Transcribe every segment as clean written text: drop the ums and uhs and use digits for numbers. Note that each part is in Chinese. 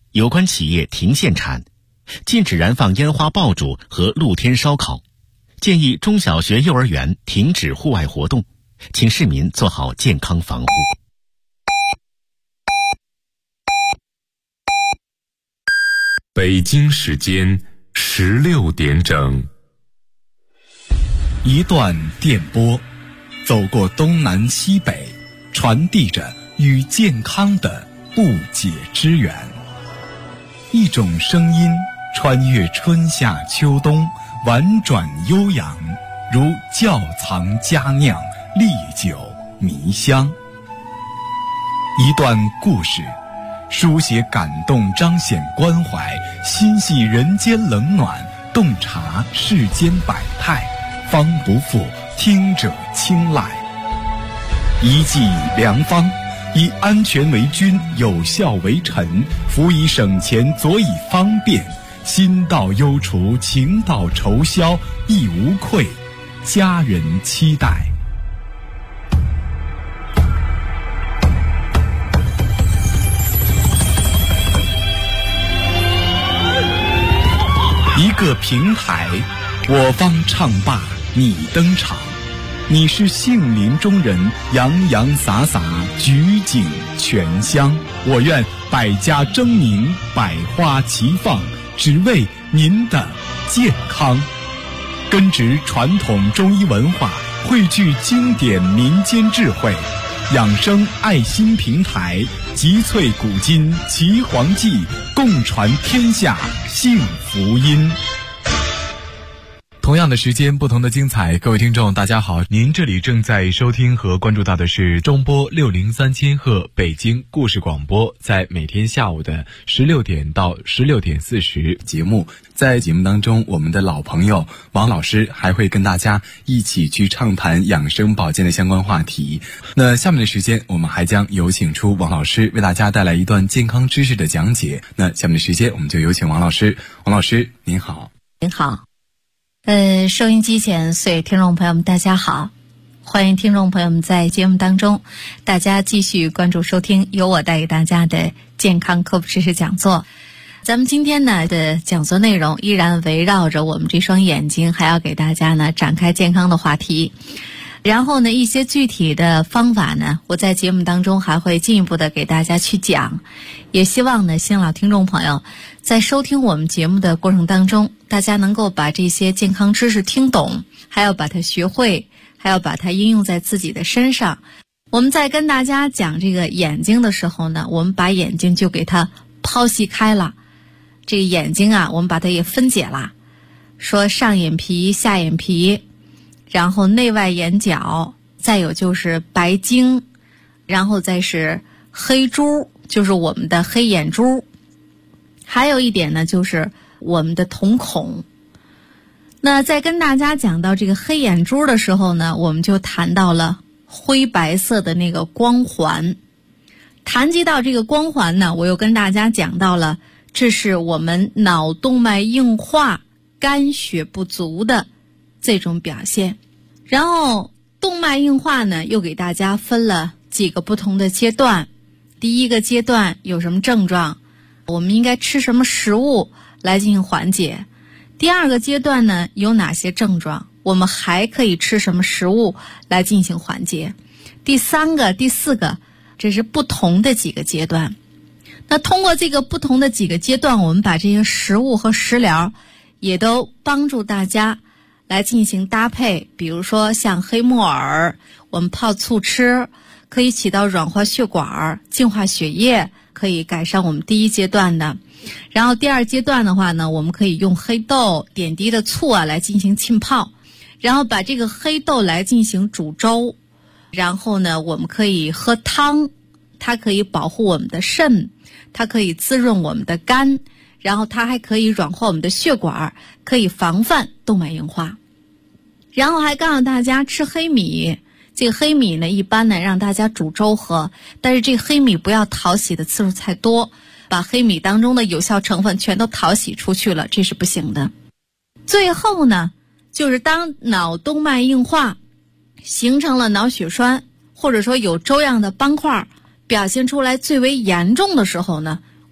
有关企业停限产，禁止燃放烟花爆竹和露天烧烤，建议中小学、幼儿园停止户外活动，请市民做好健康防护。 北京时间16点整。 一段电波，走过东南西北，传递着与健康的不解之缘。一种声音穿越春夏秋冬，婉转悠扬，如窖藏佳酿，历久弥香。一段故事，书写感动，彰显关怀，心系人间冷暖，洞察世间百态，方不负听者青睐。一剂良方，以安全为君，有效为臣，辅以省钱，佐以方便，心到忧除，情到愁消，亦无愧，家人期待。一个平台，我方唱罢你登场，你是杏林中人，洋洋洒洒，举景全香。我愿百家争鸣，百花齐放，只为您的健康。根植传统中医文化，汇聚经典民间智慧，养生爱心平台，集萃古今岐黄记，共传天下幸福音。同样的时间，不同的精彩。各位听众大家好，您这里正在收听和关注到的是中波603千赫北京故事广播，在每天下午的16点到16点40节目。在节目当中，我们的老朋友王老师还会跟大家一起去畅谈养生保健的相关话题。那下面的时间，我们还将有请出王老师为大家带来一段健康知识的讲解。那下面的时间，我们就有请王老师。王老师您好。 您好。收音机前所有听众朋友们大家好，欢迎听众朋友们在节目当中大家继续关注收听由我带给大家的健康科普知识讲座。咱们今天呢的讲座内容依然围绕着我们这双眼睛，还要给大家呢展开健康的话题。然后呢一些具体的方法呢，我在节目当中还会进一步的给大家去讲。也希望呢新老听众朋友在收听我们节目的过程当中，大家能够把这些健康知识听懂，还要把它学会，还要把它应用在自己的身上。我们在跟大家讲这个眼睛的时候呢，我们把眼睛就给它剖析开了。这个眼睛啊，我们把它也分解了，说上眼皮、下眼皮，然后内外眼角，再有就是白晶，然后再是黑珠，就是我们的黑眼珠，还有一点呢就是我们的瞳孔。那在跟大家讲到这个黑眼珠的时候呢，我们就谈到了灰白色的那个光环。谈及到这个光环呢，我又跟大家讲到了，这是我们脑动脉硬化、肝血不足的这种表现。然后动脉硬化呢，又给大家分了几个不同的阶段。第一个阶段有什么症状，我们应该吃什么食物来进行缓解。第二个阶段呢，有哪些症状，我们还可以吃什么食物来进行缓解。第三个、第四个，这是不同的几个阶段。那通过这个不同的几个阶段，我们把这些食物和食疗也都帮助大家来进行搭配。比如说像黑木耳，我们泡醋吃，可以起到软化血管、净化血液，可以改善我们第一阶段的。然后第二阶段的话呢，我们可以用黑豆点滴的醋啊来进行浸泡，然后把这个黑豆来进行煮粥，然后呢我们可以喝汤，它可以保护我们的肾，它可以滋润我们的肝，然后它还可以软化我们的血管，可以防范动脉硬化。然后还告诉大家吃黑米，这个黑米呢一般呢让大家煮粥喝，但是这个黑米不要淘洗的次数太多，把黑米当中的有效成分全都淘洗出去了，这是不行的。最后呢，就是当脑动脉硬化形成了脑血栓，或者说有粥样的斑块表现出来最为严重的时候呢，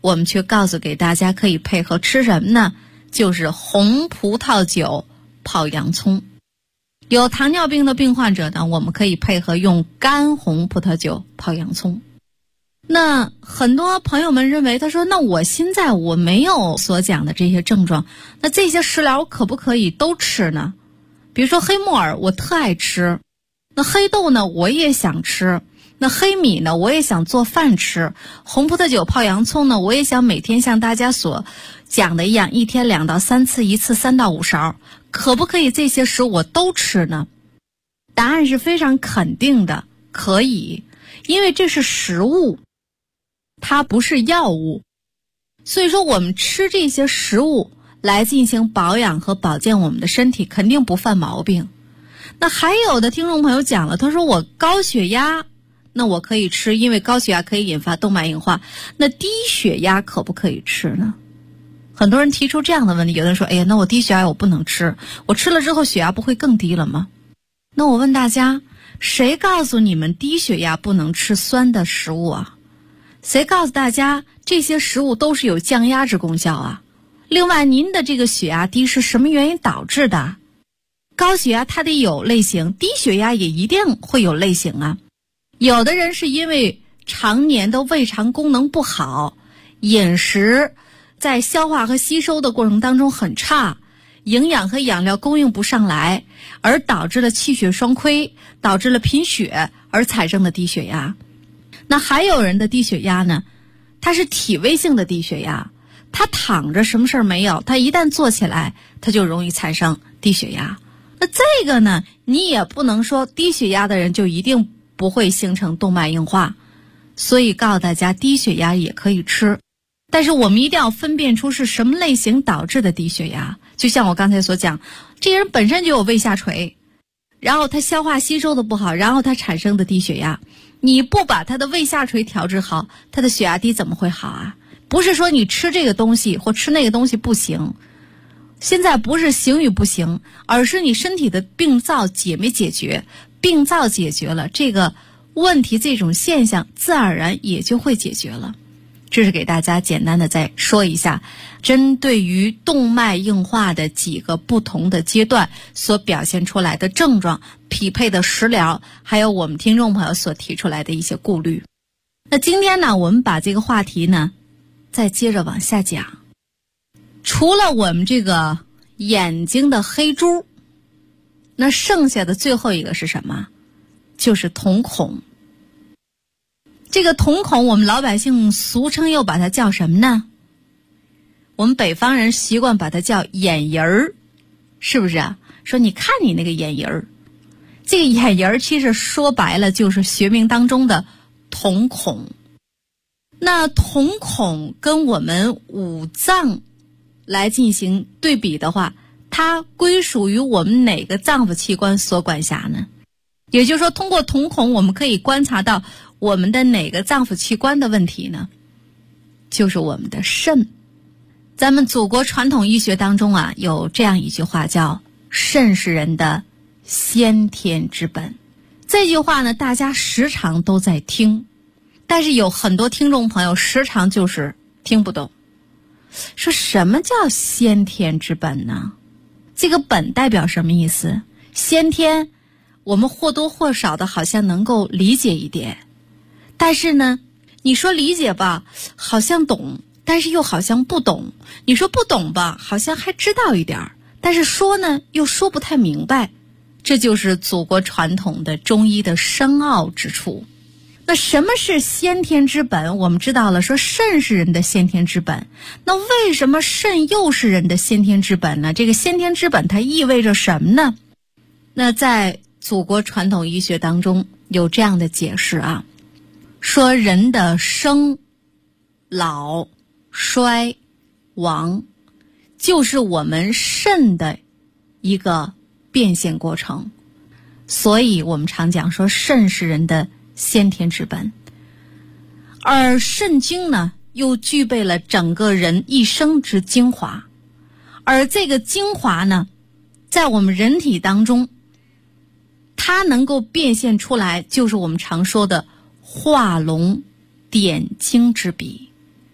我们却告诉给大家可以配合吃什么呢？就是红葡萄酒泡洋葱。有糖尿病的病患者呢，我们可以配合用干红葡萄酒泡洋葱。那很多朋友们认为，他说那我现在我没有所讲的这些症状，那这些食疗可不可以都吃呢？比如说黑木耳我特爱吃，那黑豆呢我也想吃，那黑米呢我也想做饭吃，红葡萄酒泡洋葱呢我也想每天像大家所讲的一样，一天2到3次，一次3到5勺，可不可以这些食物我都吃呢？答案是非常肯定的，可以，因为这是食物，它不是药物，所以说我们吃这些食物来进行保养和保健我们的身体，肯定不犯毛病。那还有的听众朋友讲了，他说我高血压，那我可以吃，因为高血压可以引发动脉硬化，那低血压可不可以吃呢？很多人提出这样的问题，有的人说，哎呀，那我低血压我不能吃，我吃了之后血压不会更低了吗？那我问大家，谁告诉你们低血压不能吃酸的食物啊？谁告诉大家这些食物都是有降压之功效啊？另外，您的这个血压低是什么原因导致的？高血压它得有类型，低血压也一定会有类型啊。有的人是因为常年的胃肠功能不好，饮食在消化和吸收的过程当中很差，营养和养料供应不上来，而导致了气血双亏，导致了贫血而产生的低血压。那还有人的低血压呢，他是体位性的低血压，他躺着什么事儿没有，他一旦坐起来他就容易产生低血压。那这个呢，你也不能说低血压的人就一定不会形成动脉硬化，所以告诉大家低血压也可以吃，但是我们一定要分辨出是什么类型导致的低血压。就像我刚才所讲，这个人本身就有胃下垂，然后他消化吸收的不好，然后他产生的低血压，你不把他的胃下垂调治好，他的血压低怎么会好啊？不是说你吃这个东西或吃那个东西不行，现在不是行与不行，而是你身体的病灶解没解决，病灶解决了，这个问题这种现象自然而然也就会解决了。这是给大家简单的再说一下，针对于动脉硬化的几个不同的阶段所表现出来的症状，匹配的食疗，还有我们听众朋友所提出来的一些顾虑。那今天呢，我们把这个话题呢再接着往下讲。除了我们这个眼睛的黑珠，那剩下的最后一个是什么？就是瞳孔。这个瞳孔我们老百姓俗称又把它叫什么呢？我们北方人习惯把它叫眼仁儿，是不是啊？说你看你那个眼仁儿，这个眼仁儿其实说白了就是学名当中的瞳孔。那瞳孔跟我们五脏来进行对比的话，它归属于我们哪个脏腑器官所管辖呢？也就是说，通过瞳孔我们可以观察到我们的哪个脏腑器官的问题呢？就是我们的肾。咱们祖国传统医学当中啊，有这样一句话叫肾是人的先天之本。这句话呢，大家时常都在听，但是有很多听众朋友时常就是听不懂。说什么叫先天之本呢？这个本代表什么意思？先天我们或多或少的好像能够理解一点，但是呢，你说理解吧，好像懂，但是又好像不懂。你说不懂吧，好像还知道一点，但是说呢，又说不太明白。这就是祖国传统的中医的深奥之处。那什么是先天之本？我们知道了，说肾是人的先天之本。那为什么肾又是人的先天之本呢？这个先天之本它意味着什么呢？那在祖国传统医学当中有这样的解释啊，说人的生、老、衰、亡，就是我们肾的一个变现过程。所以我们常讲说肾是人的先天之本，而肾精呢又具备了整个人一生之精华，而这个精华呢在我们人体当中它能够变现出来，就是我们常说的画龙点睛之笔。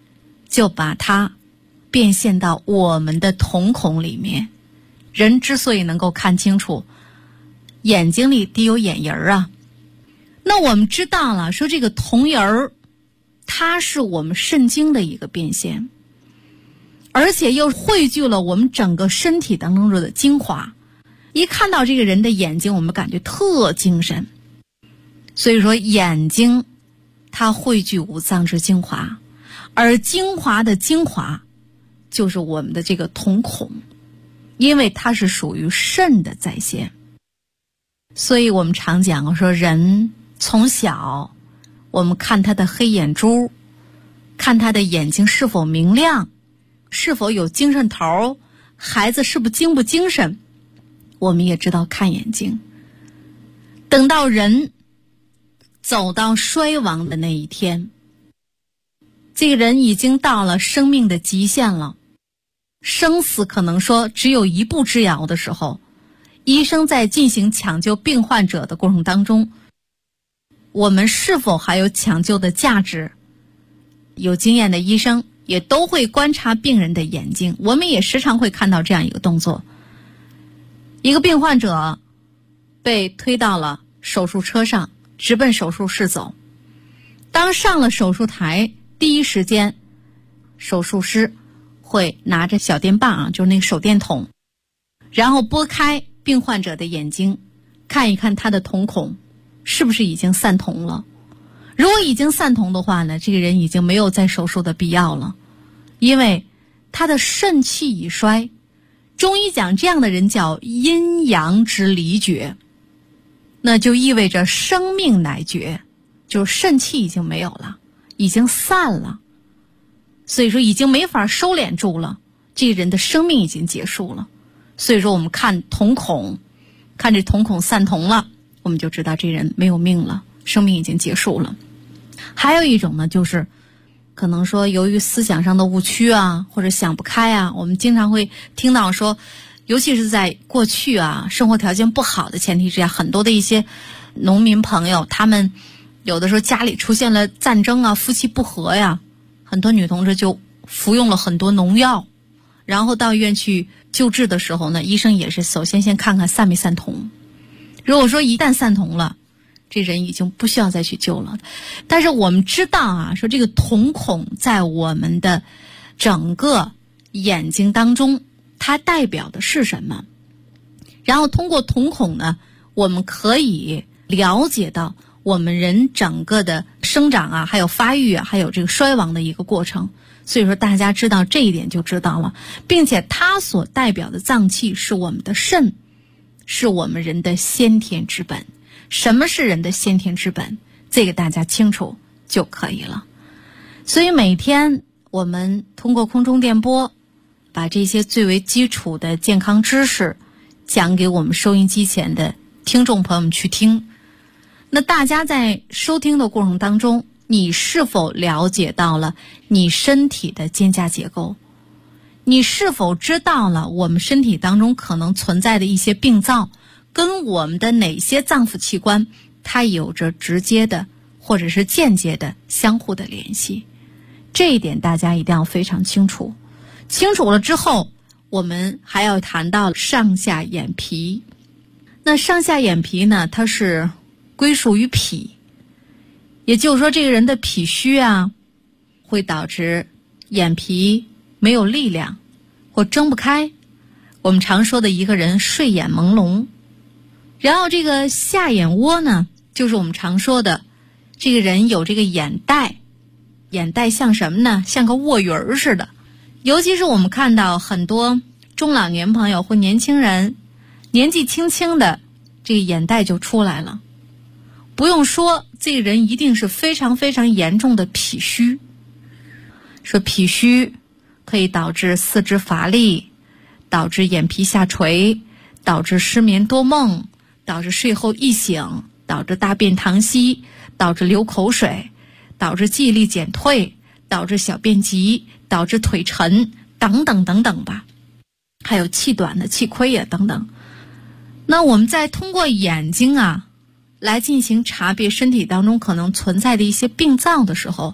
就把它变现到我们的瞳孔里面。人之所以能够看清楚，眼睛里得有眼仁儿啊。那我们知道了，说这个瞳仁儿，它是我们肾精的一个变现，而且又汇聚了我们整个身体当中的精华。一看到这个人的眼睛，我们感觉特精神。所以说眼睛它汇聚五脏之精华，而精华的精华就是我们的这个瞳孔，因为它是属于肾的再现。所以我们常讲说，人从小我们看他的黑眼珠，看他的眼睛是否明亮，是否有精神头，孩子是不精不精神，我们也知道看眼睛。等到人走到衰亡的那一天，这个人已经到了生命的极限了，生死可能说只有一步之遥的时候，医生在进行抢救病患者的过程当中，我们是否还有抢救的价值？有经验的医生也都会观察病人的眼睛，我们也时常会看到这样一个动作。一个病患者被推到了手术车上，直奔手术室走。当上了手术台，第一时间手术师会拿着小电棒啊，就是那个手电筒，然后拨开病患者的眼睛，看一看他的瞳孔是不是已经散瞳了。如果已经散瞳的话呢，这个人已经没有再手术的必要了，因为他的肾气已衰。中医讲这样的人叫阴阳之离绝，那就意味着生命乃绝，就是肾气已经没有了，已经散了，所以说已经没法收敛住了，这个人的生命已经结束了。所以说我们看瞳孔，看这瞳孔散瞳了，我们就知道这人没有命了，生命已经结束了。还有一种呢，就是可能说由于思想上的误区啊，或者想不开啊，我们经常会听到说，尤其是在过去啊，生活条件不好的前提之下，很多的一些农民朋友，他们有的时候家里出现了战争啊，夫妻不和呀，很多女同志就服用了很多农药，然后到医院去救治的时候呢，医生也是首先看看散没散瞳。如果说一旦散瞳了，这人已经不需要再去救了。但是我们知道啊，说这个瞳孔在我们的整个眼睛当中，它代表的是什么？然后通过瞳孔呢，我们可以了解到我们人整个的生长啊，还有发育啊，还有这个衰亡的一个过程。所以说大家知道这一点就知道了，并且它所代表的脏器是我们的肾，是我们人的先天之本。什么是人的先天之本？这个大家清楚就可以了。所以每天我们通过空中电波，把这些最为基础的健康知识讲给我们收音机前的听众朋友们去听。那大家在收听的过程当中，你是否了解到了你身体的肩胛结构？你是否知道了我们身体当中可能存在的一些病灶跟我们的哪些脏腑器官它有着直接的或者是间接的相互的联系？这一点大家一定要非常清楚。清楚了之后，我们还要谈到上下眼皮。那上下眼皮呢，它是归属于脾，也就是说这个人的脾虚啊，会导致眼皮没有力量或睁不开，我们常说的一个人睡眼朦胧。然后这个下眼窝呢，就是我们常说的这个人有这个眼袋，眼袋像什么呢？像个卧鱼儿似的。尤其是我们看到很多中老年朋友或年轻人，年纪轻轻的这个眼袋就出来了。不用说，这个人一定是非常非常严重的脾虚。说脾虚可以导致四肢乏力，导致眼皮下垂，导致失眠多梦，导致睡后易醒，导致大便溏稀，导致流口水，导致记忆力减退，导致小便急，导致腿沉，等等等等吧。还有气短的、气亏呀等等。那我们再通过眼睛啊来进行查别身体当中可能存在的一些病灶的时候，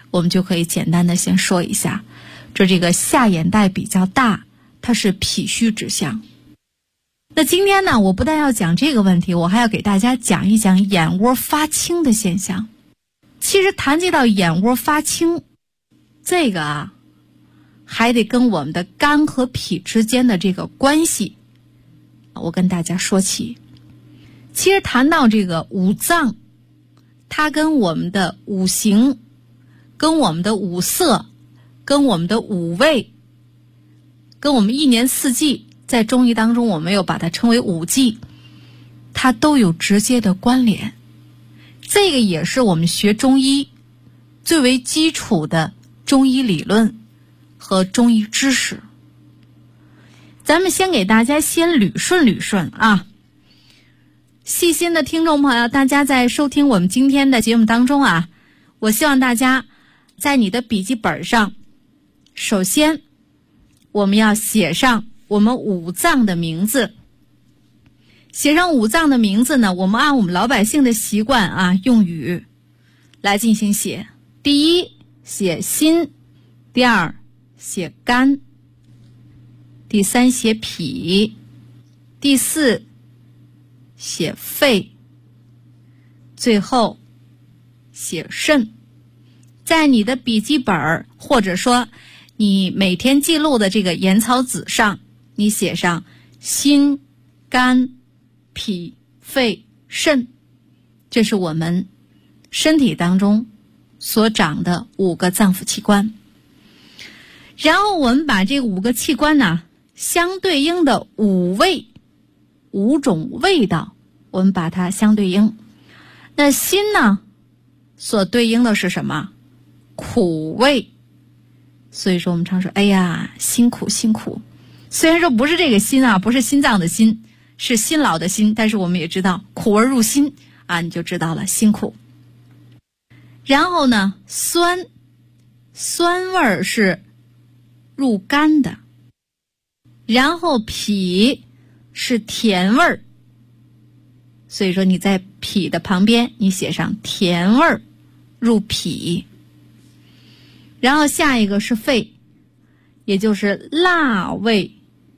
我们就可以简单的先说一下，这个下眼袋比较大，它是脾虚之象。那今天呢，我不但要讲这个问题，我还要给大家讲一讲眼窝发青的现象。其实谈及到眼窝发青，这个还得跟我们的肝和脾之间的这个关系，我跟大家说起。其实谈到这个五脏，它跟我们的五行，跟我们的五色，跟我们的五味，跟我们一年四季，在中医当中我们又把它称为五季，它都有直接的关联。这个也是我们学中医最为基础的中医理论和中医知识。咱们先给大家先捋顺啊。细心的听众朋友，大家在收听我们今天的节目当中啊，我希望大家在你的笔记本上，首先我们要写上我们五脏的名字。写上五脏的名字呢，我们按我们老百姓的习惯啊，用语来进行写。第一，写心；第二，写肝；第三，写脾；第四，写肺；最后写肾。在你的笔记本或者说你每天记录的这个言草纸上，你写上心、肝、脾、肺、肾，这是我们身体当中所长的5个脏腑器官。然后我们把这5个器官呢，相对应的5味，5种味道，我们把它相对应。那心呢，所对应的是什么？苦味。所以说我们常说，哎呀，辛苦辛苦。虽然说不是这个心啊，不是心脏的心，是辛劳的辛，但是我们也知道苦而入心啊，你就知道了，辛苦。然后呢，酸味儿是入肝的。然后脾是甜味儿，所以说你在脾的旁边你写上甜味儿入脾。然后下一个是肺，也就是辣味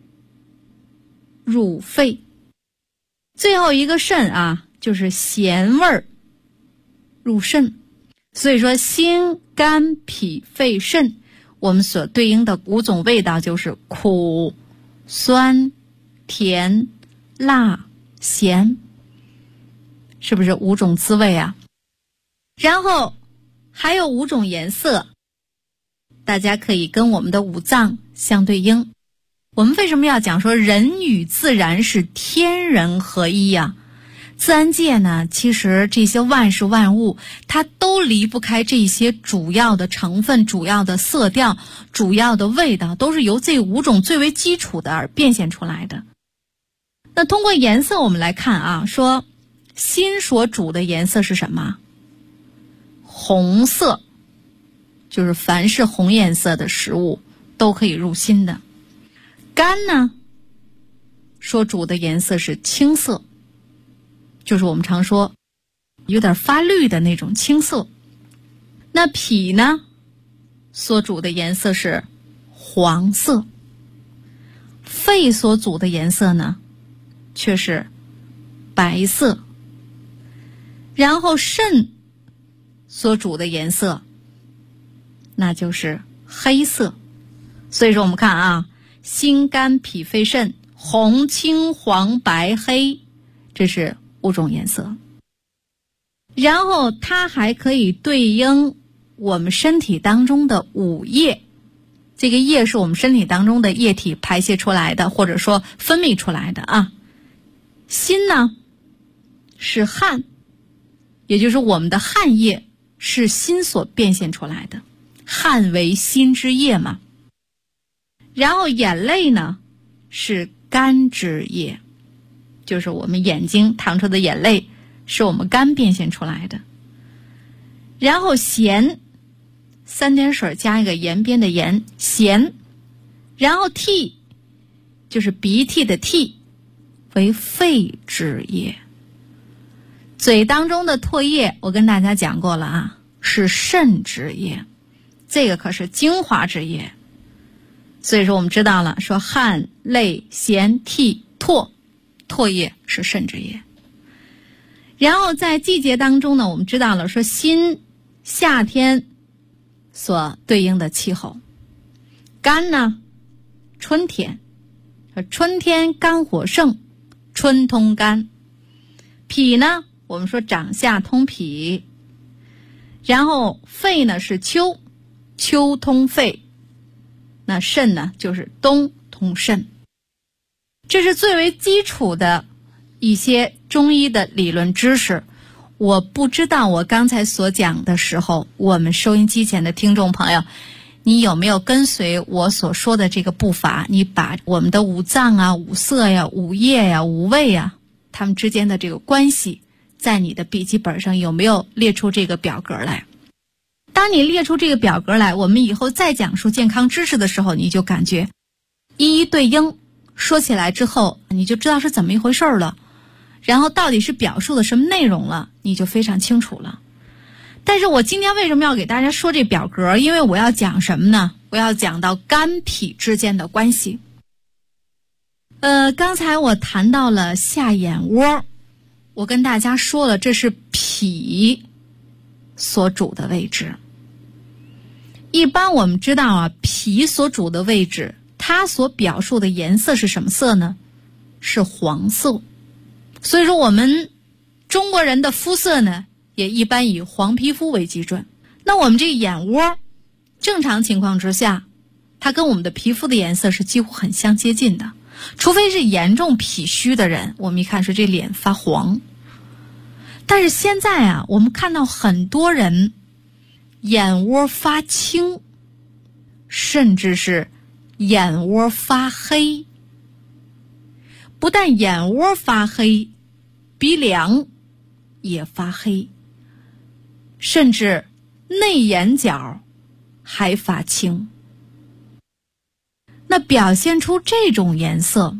入肺。最后一个肾啊，就是咸味儿入肾。所以说心、肝、脾、肺、肾，我们所对应的5种味道就是苦、酸、甜、辣、咸，是不是5种滋味啊？然后还有5种颜色，大家可以跟我们的5脏相对应。我们为什么要讲说人与自然是天人合一呀？自然界呢，其实这些万事万物，它都离不开这些主要的成分、主要的色调、主要的味道，都是由这5种最为基础的而变现出来的。那通过颜色我们来看啊，说心所主的颜色是什么？红色，就是凡是红颜色的食物都可以入心的。肝呢，所主的颜色是青色，就是我们常说有点发绿的那种青色。那脾呢，所主的颜色是黄色。肺所主的颜色呢，却是白色。然后肾所主的颜色，那就是黑色。所以说我们看啊，心、肝、脾、肺、肾，红、青、黄、白、黑，这是5种颜色。然后它还可以对应我们身体当中的5液，这个液是我们身体当中的液体排泄出来的，或者说分泌出来的啊。心呢是汗，也就是我们的汗液是心所变现出来的，汗为心之液嘛。然后眼泪呢是肝之液，就是我们眼睛淌出的眼泪是我们肝变现出来的。然后咸，3点水加一个延边的延，咸。然后涕，就是鼻涕的涕，为肺之液。嘴当中的唾液我跟大家讲过了啊，是肾之液。 这个可是精华之液。所以说我们知道了，说汗、泪、涎、涕、唾，唾液是肾之液。然后在季节当中呢，我们知道了，说辛，夏天所对应的气候。肝呢，春天，春天肝火盛，春通肝。脾呢，我们说长夏通脾。然后肺呢是秋，秋通肺。那肾呢，就是冬通肾。这是最为基础的一些中医的理论知识。我不知道我刚才所讲的时候，我们收音机前的听众朋友，你有没有跟随我所说的这个步伐？你把我们的五脏啊、五色呀、五液呀、五味呀，它们之间的这个关系，在你的笔记本上有没有列出这个表格来？当你列出这个表格来，我们以后再讲述健康知识的时候，你就感觉一一对应，说起来之后你就知道是怎么一回事了，然后到底是表述的什么内容了，你就非常清楚了。但是我今天为什么要给大家说这表格？因为我要讲什么呢？我要讲到肝脾之间的关系。刚才我谈到了下眼窝，我跟大家说了，这是脾所主的位置。一般我们知道啊，脾所主的位置，它所表述的颜色是什么色呢？是黄色。所以说我们中国人的肤色呢，也一般以黄皮肤为基准。那我们这个眼窝，正常情况之下，它跟我们的皮肤的颜色是几乎很相接近的，除非是严重脾虚的人，我们一看是这脸发黄。但是现在啊，我们看到很多人眼窝发青，甚至是眼窝发黑。不但眼窝发黑，鼻梁也发黑，甚至内眼角还发青。那表现出这种颜色，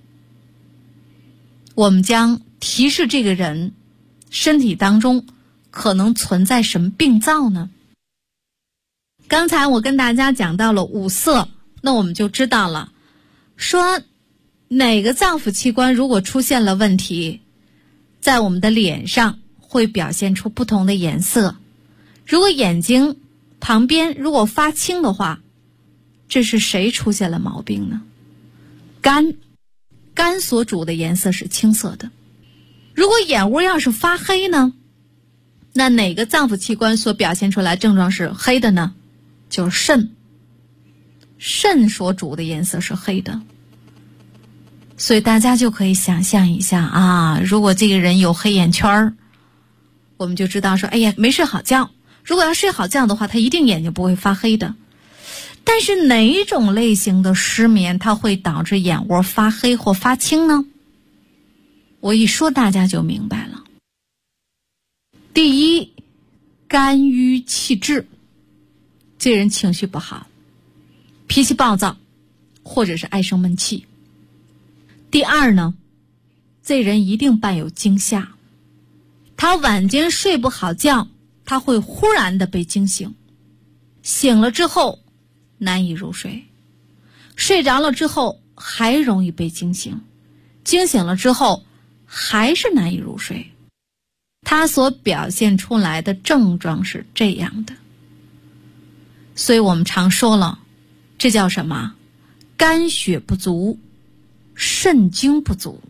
我们将提示这个人身体当中可能存在什么病灶呢？刚才我跟大家讲到了五色，那我们就知道了，说哪个脏腑器官如果出现了问题，在我们的脸上会表现出不同的颜色。如果眼睛旁边如果发青的话，这是谁出现了毛病呢？肝，肝所主的颜色是青色的。如果眼窝要是发黑呢，那哪个脏腑器官所表现出来症状是黑的呢？就是肾，肾所主的颜色是黑的。所以大家就可以想象一下啊，如果这个人有黑眼圈，我们就知道说，哎呀，没睡好觉。如果要睡好觉的话，他一定眼睛不会发黑的。但是哪种类型的失眠它会导致眼窝发黑或发青呢？我一说大家就明白了。第一，肝郁气滞，这人情绪不好，脾气暴躁，或者是爱生闷气。第二呢，这人一定伴有惊吓，他晚间睡不好觉，他会忽然的被惊醒，醒了之后难以入睡，睡着了之后还容易被惊醒，惊醒了之后还是难以入睡。他所表现出来的症状是这样的。所以我们常说了，这叫什么？肝血不足，肾精不足，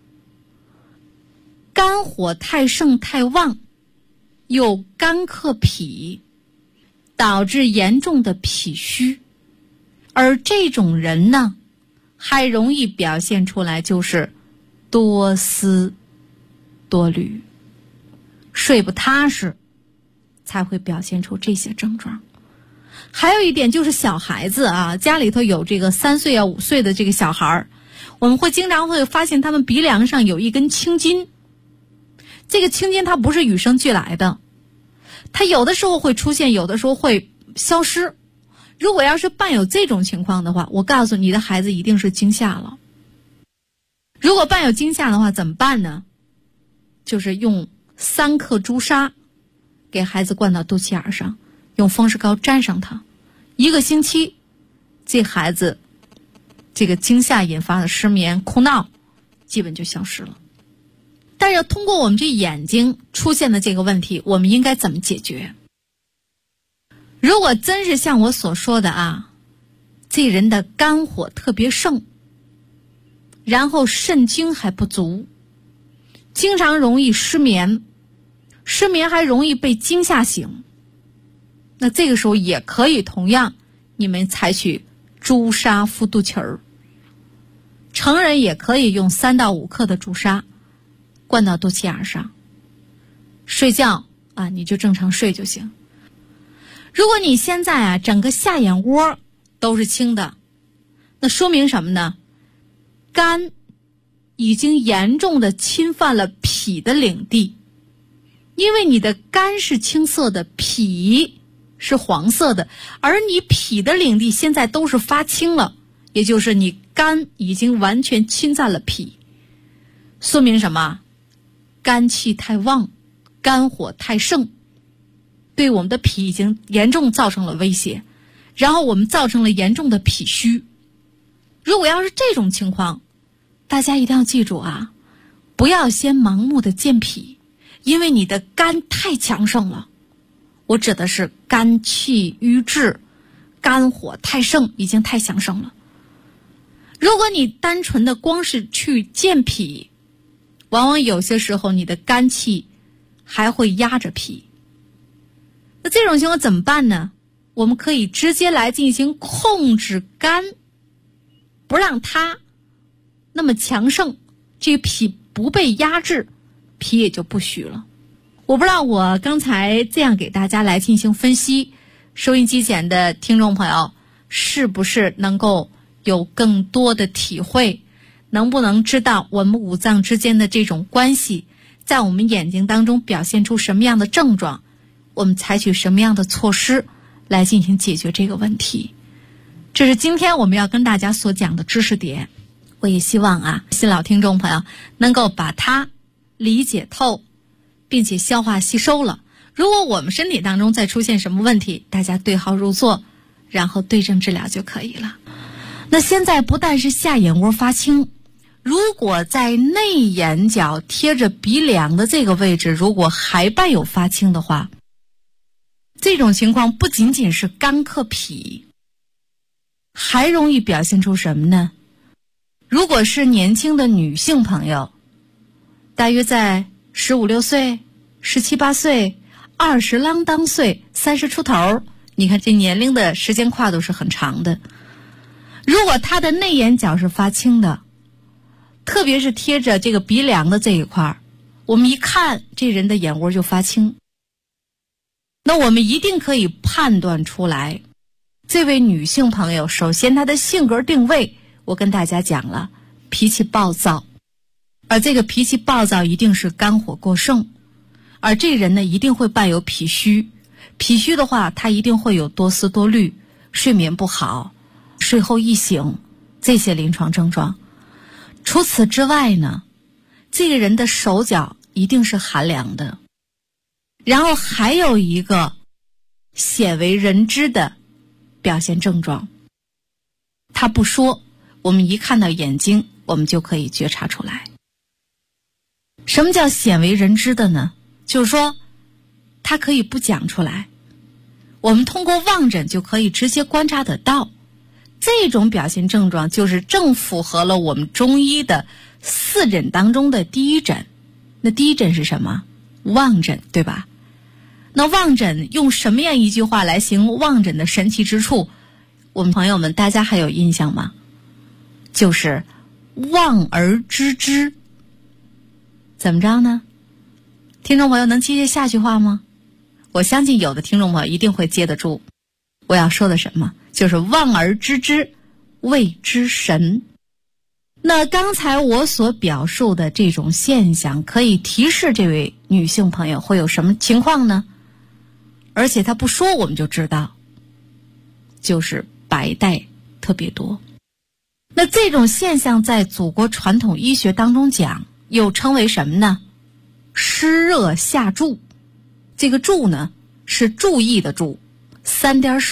肝火太盛太旺，又肝克脾，导致严重的脾虚。而这种人呢，还容易表现出来就是多思多虑，睡不踏实，才会表现出这些症状。还有一点就是小孩子啊，家里头有这个3岁啊5岁的这个小孩，我们会经常会发现他们鼻梁上有一根青筋。这个青筋它不是与生俱来的，它有的时候会出现，有的时候会消失。如果要是伴有这种情况的话，我告诉你的孩子一定是惊吓了。如果伴有惊吓的话怎么办呢？就是用3克朱砂给孩子灌到肚脐眼上，用风湿膏沾上它， 1个星期，这孩子这个惊吓引发的失眠、哭闹基本就消失了。但是要通过我们这眼睛出现的这个问题，我们应该怎么解决？如果真是像我所说的啊，这人的肝火特别盛，然后肾精还不足，经常容易失眠，失眠还容易被惊吓醒，那这个时候也可以同样你们采取朱砂敷肚脐儿，成人也可以用3到5克的朱砂灌到肚脐眼上，睡觉啊你就正常睡就行。如果你现在啊整个下眼窝都是青的，那说明什么呢？肝已经严重的侵犯了脾的领地，因为你的肝是青色的，脾是黄色的，而你脾的领地现在都是发青了，也就是你肝已经完全侵占了脾，说明什么？肝气太旺，肝火太盛，对我们的脾已经严重造成了威胁，然后我们造成了严重的脾虚。如果要是这种情况，大家一定要记住啊，不要先盲目的健脾，因为你的肝太强盛了。我指的是肝气瘀滞，肝火太盛，已经太强盛了。如果你单纯的光是去健脾，往往有些时候你的肝气还会压着脾。那这种情况怎么办呢？我们可以直接来进行控制肝，不让它那么强盛，这个脾不被压制，脾也就不虚了。我不知道我刚才这样给大家来进行分析，收音机前的听众朋友是不是能够有更多的体会，能不能知道我们五脏之间的这种关系在我们眼睛当中表现出什么样的症状，我们采取什么样的措施来进行解决这个问题。这是今天我们要跟大家所讲的知识点，我也希望啊新老听众朋友能够把它理解透，并且消化吸收了。如果我们身体当中再出现什么问题，大家对号入座，然后对症治疗就可以了。那现在不但是下眼窝发青，如果在内眼角贴着鼻梁的这个位置，如果还伴有发青的话，这种情况不仅仅是肝克脾，还容易表现出什么呢？如果是年轻的女性朋友，大约在15、16岁、17、18岁、20啷当岁、30出头，你看这年龄的时间跨度是很长的。如果他的内眼角是发青的，特别是贴着这个鼻梁的这一块，我们一看这人的眼窝就发青，那我们一定可以判断出来，这位女性朋友首先她的性格定位我跟大家讲了，脾气暴躁，而这个脾气暴躁一定是肝火过盛，而这人呢一定会伴有脾虚，脾虚的话他一定会有多思多虑，睡眠不好，睡后易醒，这些临床症状。除此之外呢，这个人的手脚一定是寒凉的，然后还有一个鲜为人知的表现症状，他不说，我们一看到眼睛我们就可以觉察出来。什么叫鲜为人知的呢？就是说他可以不讲出来，我们通过望诊就可以直接观察得到。这种表现症状就是正符合了我们中医的4诊当中的第一诊。那第一诊是什么？望诊，对吧？那望诊用什么样一句话来形容望诊的神奇之处？我们朋友们大家还有印象吗？就是望而知之。怎么着呢？听众朋友能接下句话吗？我相信有的听众朋友一定会接得住我要说的什么，就是望而知之，谓之神。那刚才我所表述的这种现象可以提示这位女性朋友会有什么情况呢？而且她不说我们就知道，就是白带特别多。那这种现象在祖国传统医学当中讲，又称为什么呢？湿热下注。这个注呢是注意的注，3点水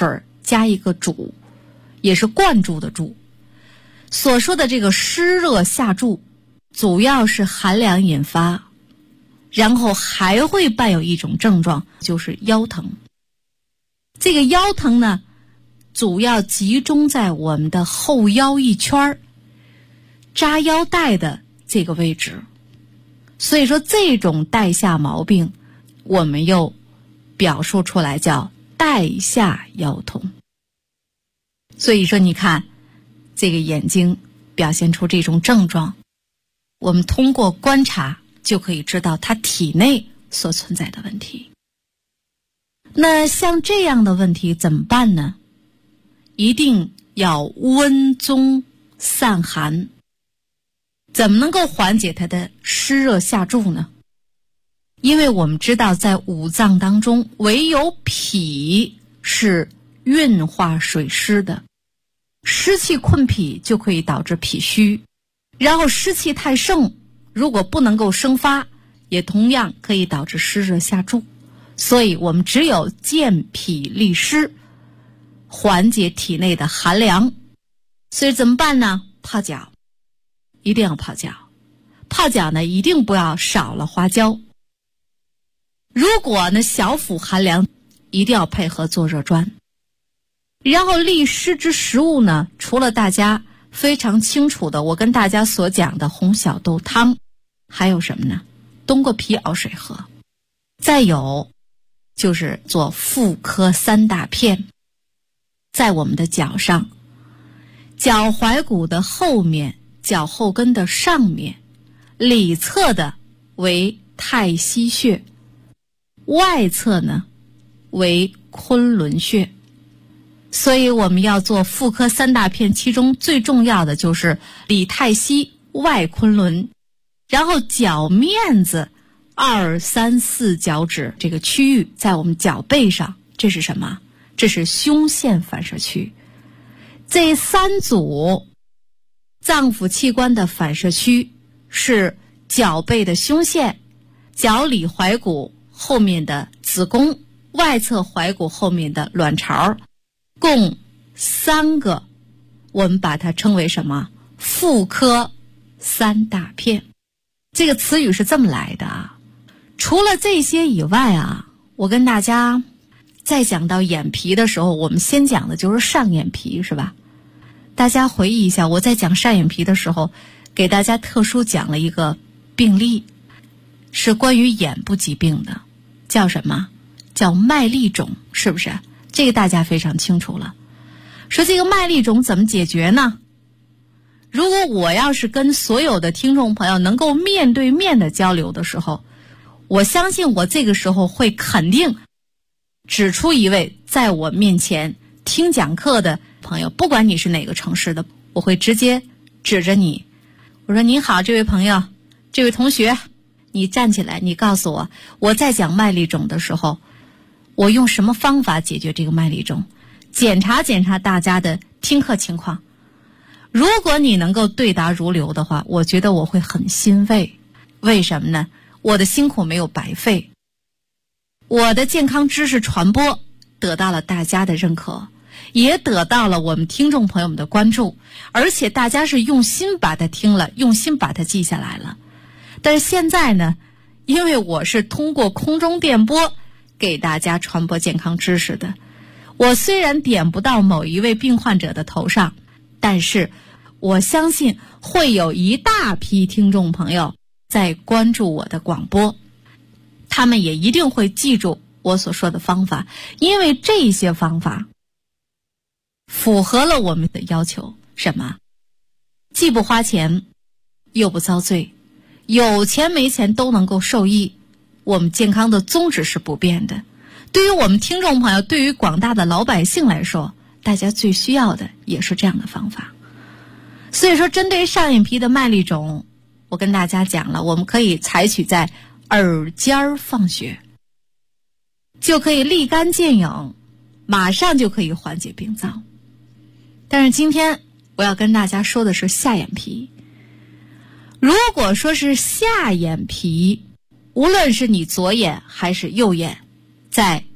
加一个注，也是灌注的注。所说的这个湿热下注，主要是寒凉引发，然后还会伴有一种症状，就是腰疼。这个腰疼呢，主要集中在我们的后腰一圈扎腰带的这个位置。所以说这种带下毛病，我们又表述出来叫带下腰痛。所以说你看这个眼睛表现出这种症状，我们通过观察就可以知道它体内所存在的问题。那像这样的问题怎么办呢？一定要温中散寒。怎么能够缓解它的湿热下注呢？因为我们知道在五脏当中，唯有脾是运化水湿的，湿气困脾就可以导致脾虚，然后湿气太盛，如果不能够生发，也同样可以导致湿热下注。所以我们只有健脾利湿，缓解体内的寒凉。所以怎么办呢？泡脚，一定要泡脚。泡脚呢，一定不要少了花椒。如果呢小腹寒凉，一定要配合做热砖。然后利湿之食物呢，除了大家非常清楚的我跟大家所讲的红小豆汤，还有什么呢？冬瓜皮熬水喝。再有就是做妇科3大片，在我们的脚上，脚踝骨的后面，脚后跟的上面，里侧的为太溪穴，外侧呢为昆仑穴。所以我们要做妇科3大片，其中最重要的就是里太溪外昆仑，然后脚面子2、3、4脚趾这个区域在我们脚背上，这是什么？这是胸腺反射区。这3组脏腑器官的反射区是脚背的胸腺、脚里踝骨后面的子宫、外侧踝骨后面的卵巢，共3个，我们把它称为什么？妇科3大片。这个词语是这么来的啊。除了这些以外啊，我跟大家在讲到眼皮的时候，我们先讲的就是上眼皮，是吧？大家回忆一下，我在讲上眼皮的时候，给大家特殊讲了一个病例，是关于眼部疾病的，叫什么？叫麦粒肿，是不是？这个大家非常清楚了。说这个麦粒肿怎么解决呢？如果我要是跟所有的听众朋友能够面对面的交流的时候，我相信我这个时候会肯定指出一位在我面前听讲课的朋友，不管你是哪个城市的，我会直接指着你，我说您好，这位朋友，这位同学，你站起来，你告诉我，我在讲麦粒肿的时候，我用什么方法解决这个麦粒肿？检查检查大家的听课情况。如果你能够对答如流的话，我觉得我会很欣慰。为什么呢？我的辛苦没有白费，我的健康知识传播得到了大家的认可，也得到了我们听众朋友们的关注，而且大家是用心把它听了，用心把它记下来了。但是现在呢，因为我是通过空中电波给大家传播健康知识的，我虽然点不到某一位病患者的头上，但是我相信会有一大批听众朋友在关注我的广播，他们也一定会记住我所说的方法，因为这些方法符合了我们的要求。什么？既不花钱，又不遭罪，有钱没钱都能够受益。我们健康的宗旨是不变的。对于我们听众朋友，对于广大的老百姓来说，大家最需要的也是这样的方法。所以说，针对上眼皮的麦粒肿，我跟大家讲了，我们可以采取在耳尖放血，就可以立竿见影，马上就可以缓解病灶。但是今天我要跟大家说的是下眼皮。如果说是下眼皮，无论是你左眼还是右眼，在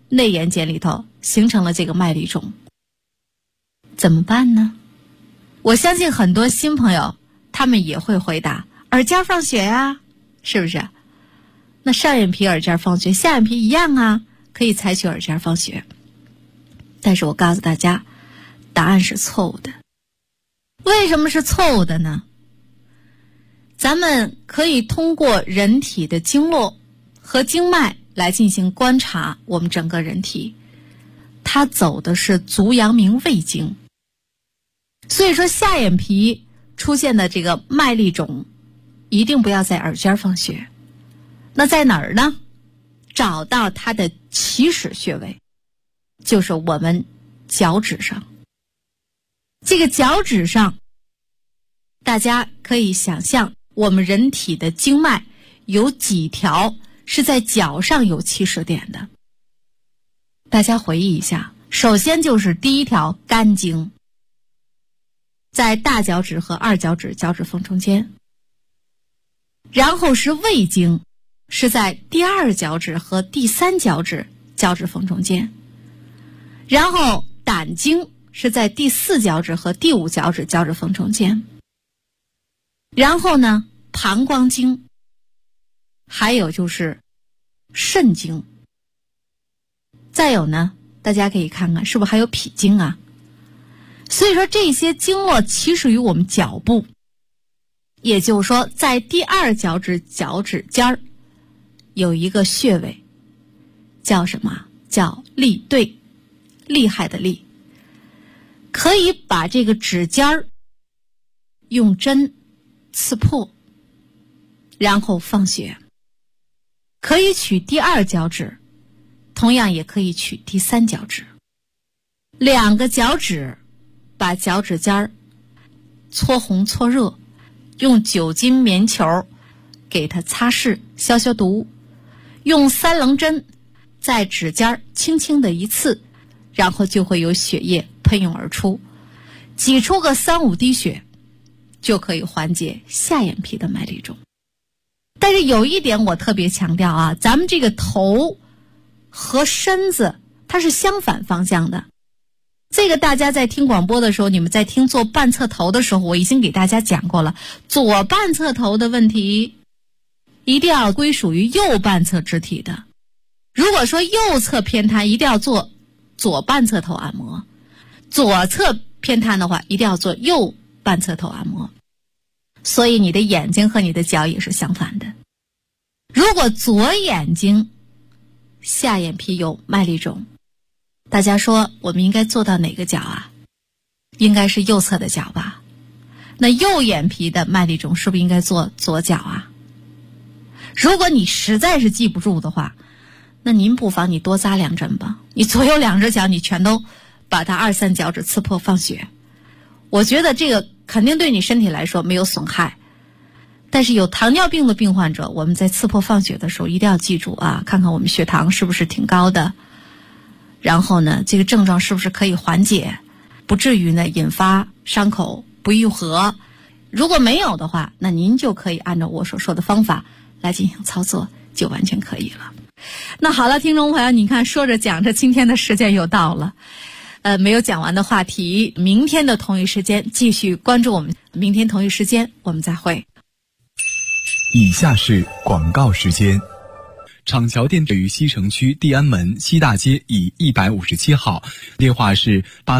内眼睑里头形成了这个麦粒肿，怎么办呢？我相信很多新朋友他们也会回答，耳尖放血呀，是不是？那上眼皮耳尖放血，下眼皮一样啊，可以采取耳尖放血。但是我告诉大家，答案是错误的。为什么是错误的呢？咱们可以通过人体的经络和经脉来进行观察我们整个人体，它走的是足阳明胃经。所以说下眼皮出现的这个麦粒肿，一定不要在耳尖放血。那在哪儿呢？找到它的起始穴位，就是我们脚趾上。这个脚趾上，大家可以想象我们人体的经脉有几条是在脚上有起始点的。大家回忆一下，首先就是第一条肝经，在大脚趾和二脚趾脚趾缝中间，然后是胃经，是在第二脚趾和第三脚趾脚趾缝中间，然后胆经是在第四脚趾和第五脚趾脚趾缝中间，然后呢膀胱经，还有就是肾经，再有呢大家可以看看是不是还有脾经啊。所以说这些经络起始于我们脚部，也就是说在第二脚趾脚趾尖儿有一个穴位叫什么？叫利兑，厉害的厉。可以把这个指尖儿用针刺破，然后放血。可以取第二脚趾，同样也可以取第三脚趾。两个脚趾把脚趾尖儿搓红搓热，用酒精棉球给它擦拭消消毒，用三棱针在指尖轻轻的一刺，然后就会有血液喷涌而出，挤出个3-5滴血，就可以缓解下眼皮的麦粒肿。但是有一点我特别强调啊，咱们这个头和身子它是相反方向的。这个大家在听广播的时候，你们在听做半侧头的时候，我已经给大家讲过了。左半侧头的问题一定要归属于右半侧肢体的。如果说右侧偏瘫，一定要做左半侧头按摩；左侧偏瘫的话，一定要做右半侧头按摩。所以你的眼睛和你的脚也是相反的。如果左眼睛下眼皮有麦粒肿，大家说我们应该做到哪个脚啊？应该是右侧的脚吧。那右眼皮的麦粒肿是不是应该做左脚啊？如果你实在是记不住的话，那您不妨你多扎2针吧。你左右2只脚你全都把它2、3脚趾刺破放血，我觉得这个肯定对你身体来说没有损害。但是有糖尿病的病患者，我们在刺破放血的时候一定要记住啊，看看我们血糖是不是挺高的，然后呢这个症状是不是可以缓解，不至于呢引发伤口不愈合。如果没有的话，那您就可以按照我所说的方法来进行操作，就完全可以了。那好了，听众朋友，你看说着讲着，今天的时间又到了，没有讲完的话题，明天的同一时间继续关注我们。明天同一时间我们再会。 以下是广告时间。厂桥店位于西城区地安门西大街以157号，电话是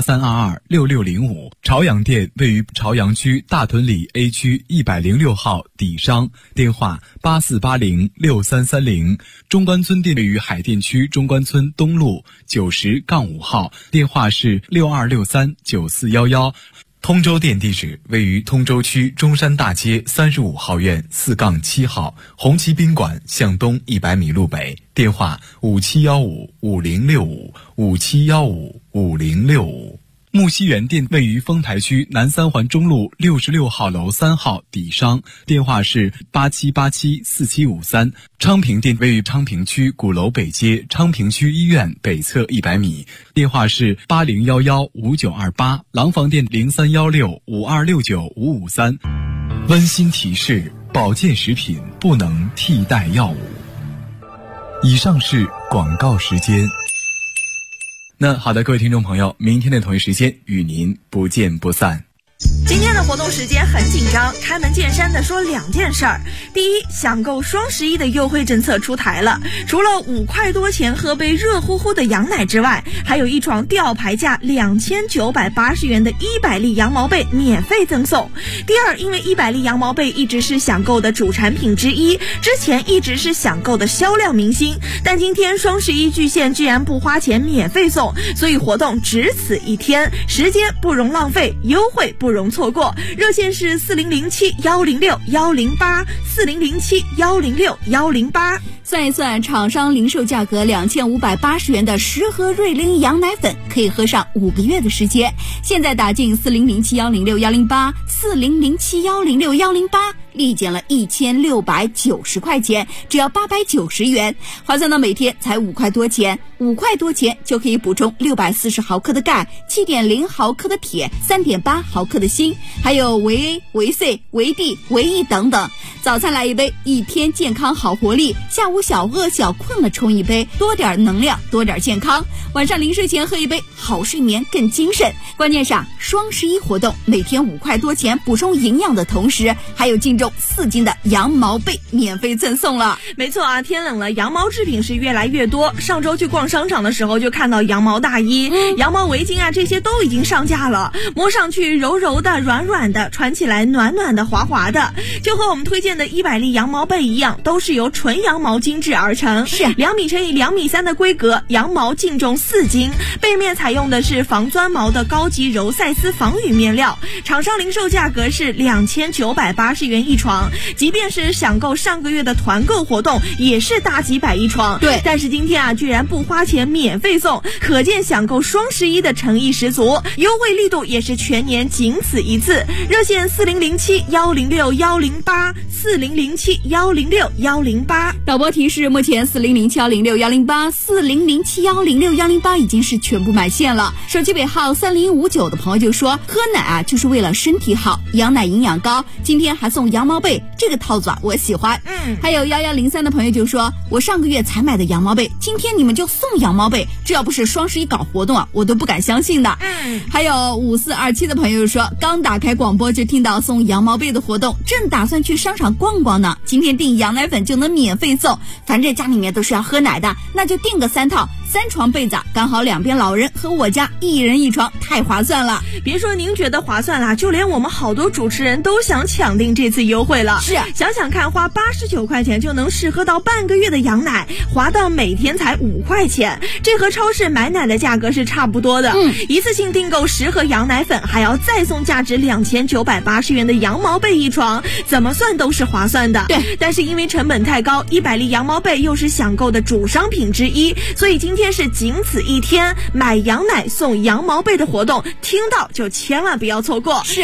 83226605。朝阳店位于朝阳区大屯里 A 区106号底商，电话84806330。中关村店位于海淀区中关村东路90-5号，电话是62639411。通州店地址位于通州区中山大街35号院4-7号，红旗宾馆向东100米路北，电话57155065，57155065。木樨园店位于丰台区南三环中路66号楼3号底商，电话是87874753。昌平店位于昌平区鼓楼北街昌平区医院北侧100米，电话是80115928。廊坊店031652695553。温馨提示：保健食品不能替代药物。以上是广告时间。 那好的，各位听众朋友，明天的同一时间与您不见不散。 今天的活动时间很紧张，开门见山的说2件事儿。第一，享购双11的优惠政策出台了，除了5块多钱喝杯热乎乎的羊奶之外，还有一床吊牌价2980元的100粒羊毛被免费赠送。第二，因为100粒羊毛被一直是享购的主产品之一，之前一直是享购的销量明星，但今天双11巨献居然不花钱免费送，所以活动只此一天，时间不容浪费，优惠不容错过。热线是4007-106-108，4007-106-108。 算一算，厂商零售价格2580元的10盒瑞麟羊奶粉可以喝上5个月的时间。现在打进4007-106-108，4007-106-108，立减了1690块钱，只要890元，划算到每天才5块多钱，5块多钱就可以补充640毫克的钙、7.0毫克的铁、3.8毫克的锌，还有维 A、维 C、维 D、维 E 等等。早餐来一杯，一天健康好活力；下午小饿小困了冲一杯，多点能量，多点健康；晚上临睡前喝一杯，好睡眠更精神。关键是双11活动，每天5块多钱补充营养的同时，还有净重4斤的羊毛被免费赠送了。 没错啊，天冷了，羊毛制品是越来越多。上周去逛商场的时候，就看到羊毛大衣、羊毛围巾啊，这些都已经上架了。摸上去柔柔的、软软的，穿起来暖暖的、滑滑的，就和我们推荐的100粒羊毛被一样，都是由纯羊毛精制而成， 是 2米乘以2米3的规格，羊毛净重4斤，背面采用的是防钻毛的高级柔赛丝防雨面料，厂商零售价格是2980元一床，即便是享购上个月的团购活动，也是大几百一床。 对， 但是今天啊，居然不花钱免费送，可见享购双11的诚意十足，优惠力度也是全年仅此一次。热线4007-106-108，4007-106-108。 导播提示，目前4007-106-108、4007-106-108已经是全部满线了。手机尾号3059的朋友就说，喝奶啊就是为了身体好，羊奶营养高，今天还送羊毛被，这个套组啊我喜欢。还有1103的朋友就说，我上个月才买的羊毛被，今天你们就送羊毛被，这要不是双11搞活动啊，我都不敢相信的。还有5427的朋友说，刚打开广播就听到送羊毛被的活动，正打算去商场逛逛呢，今天订羊奶粉就能免费送，反正家里面都是要喝奶的，那就订个3套，3床被子，刚好2边老人和我家1人1床，太划算了。 别说您觉得划算啦，就连我们好多主持人都想抢订这次优惠了。 是， 想想看，花89块钱就能试喝到半个月的羊奶，划到每天才5块钱，这和超市买奶的价格是差不多的。一次性订购10盒羊奶粉，还要再送价值2980元的羊毛被一床，怎么算都是划算的。 对， 但是因为成本太高，100粒羊毛被又是享购的主商品之一，所以今天是仅此一天，买羊奶送羊毛被的活动，听到就千万不要错过。 是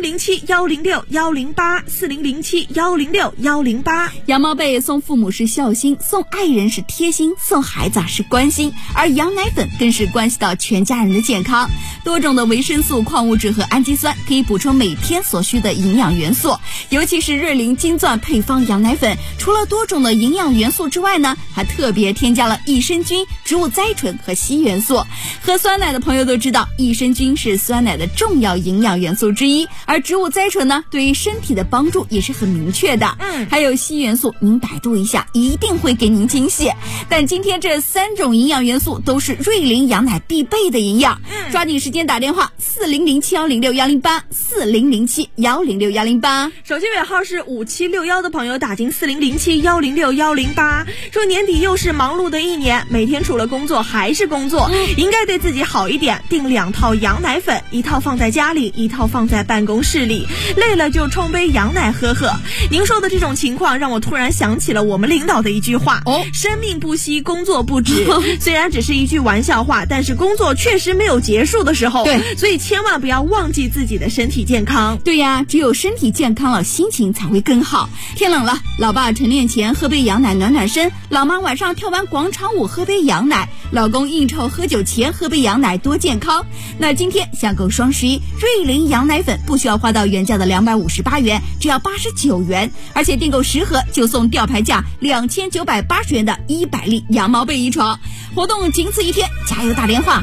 4007-106-108，4007-106-108。 羊毛被送父母是孝心，送爱人是贴心，送孩子是关心，而羊奶粉更是关系到全家人的健康。多种的维生素、矿物质和氨基酸可以补充每天所需的营养元素，尤其是瑞麟金钻配方羊奶粉，除了多种的营养元素之外呢，还特别添加了益生菌、植物甾醇和硒元素。喝酸奶的朋友都知道，益生菌是酸奶的重要营养元素之一，而植物甾醇呢，对于身体的帮助也是很明确的。还有硒元素，您百度一下，一定会给您惊喜。但今天这3种营养元素都是瑞麟羊奶必备的营养，抓紧时间打电话4007-106-108， 4007-106-108。 手机尾号是5761的朋友打进4007-106-108，说年底又是忙碌的一年，每天除了工作还是工作，应该对自己好一点，订2套羊奶粉，一套放在家里，一套放在办公室里，累了就冲杯羊奶喝喝。您说的这种情况让我突然想起了我们领导的一句话，生命不息，工作不止。虽然只是一句玩笑话，但是工作确实没有结束的时候， 对， 所以千万不要忘记自己的身体健康。 对呀，只有身体健康了，心情才会更好。天冷了，老爸晨练前喝杯羊奶暖暖身，老妈晚上跳完广场舞喝杯羊奶， 奶，老公应酬喝酒前喝杯羊奶多健康。那今天抢购双11，瑞麟羊奶粉不需要花到原价的258元，只要89元，而且订购10盒就送吊牌价2980元的100粒羊毛被衣床。活动仅此一天，加油打电话